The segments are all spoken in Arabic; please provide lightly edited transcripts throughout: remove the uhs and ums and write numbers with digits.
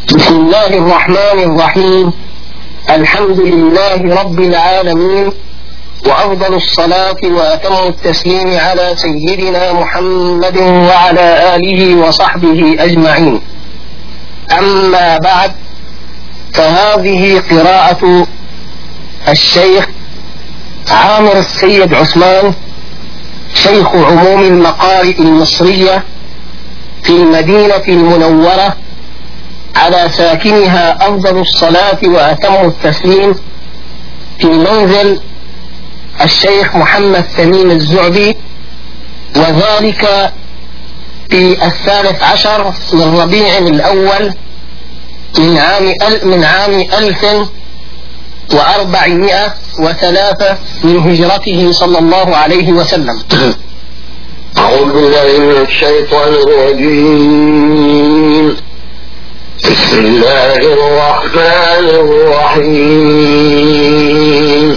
بسم الله الرحمن الرحيم. الحمد لله رب العالمين، وأفضل الصلاة وأتم التسليم على سيدنا محمد وعلى آله وصحبه أجمعين. أما بعد، فهذه قراءة الشيخ عامر السيد عثمان، شيخ عموم المقارئ المصرية في المدينة المنورة، على ساكنها أفضل الصلاة وأتم التسليم، في منزل الشيخ محمد تميم الزعبي، وذلك في 13 من ربيع الأول من عام 1403 من هجرته صلى الله عليه وسلم. أعوذ بالله من الشيطان الرجيم. بسم الله الرحمن الرحيم.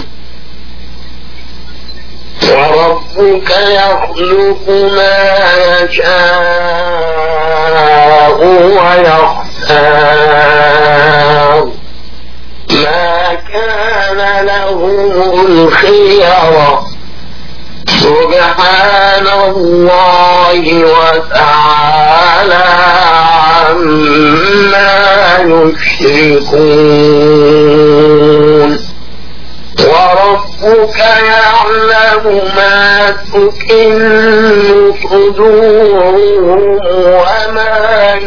وربك يخلق ما يشاء ويختار، ما كان لهم الخيرة، سبحان الله وتعالى عما يشركون. وربك يعلم ما تكن صدورهم وما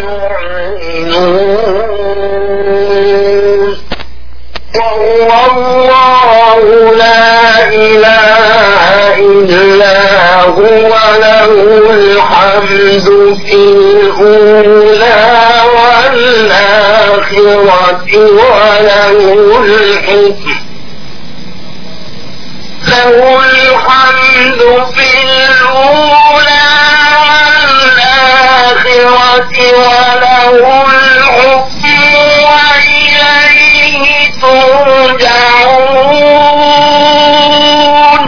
يعلنون. وهو الله لا إله إلا هو، له الحمد في الأولى والآخرة، وله الحكم. له الحمد في الأولى والآخرة، وله الحكم، وإليه ترجعون.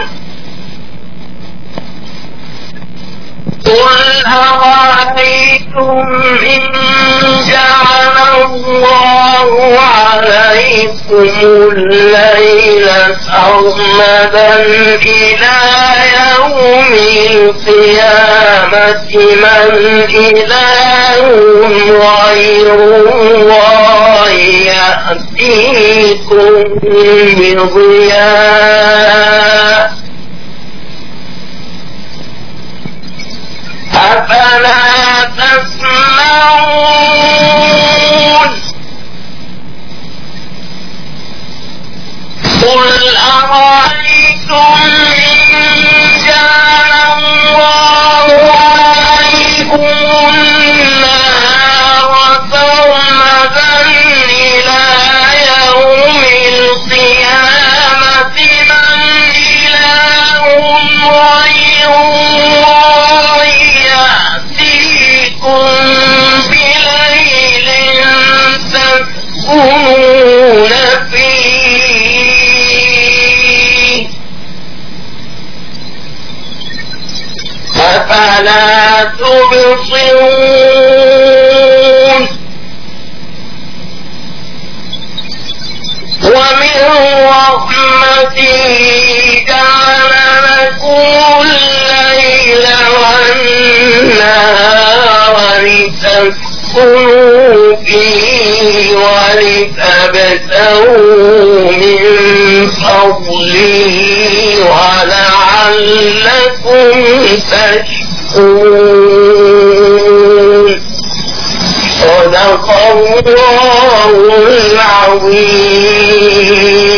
قل أرأيتم إن جعل الله عليكم الليل سرمدا إلى يوم القيامة من إله غير الله يأتيكم بضياء، أفلا تسمعون؟ قل أرأيتم إن جعل الله عليكم النهار سرمدا إلى يوم القيامة من إله غير الله يأتيكم بليل تسكنون فيه، أفلا تبصرون؟ ومن رحمته جعل لكم الليل والنهار لتسكنوا فيه ولتبتغوا من فضله ولعلكم تشكرون. صدق الله العظيم.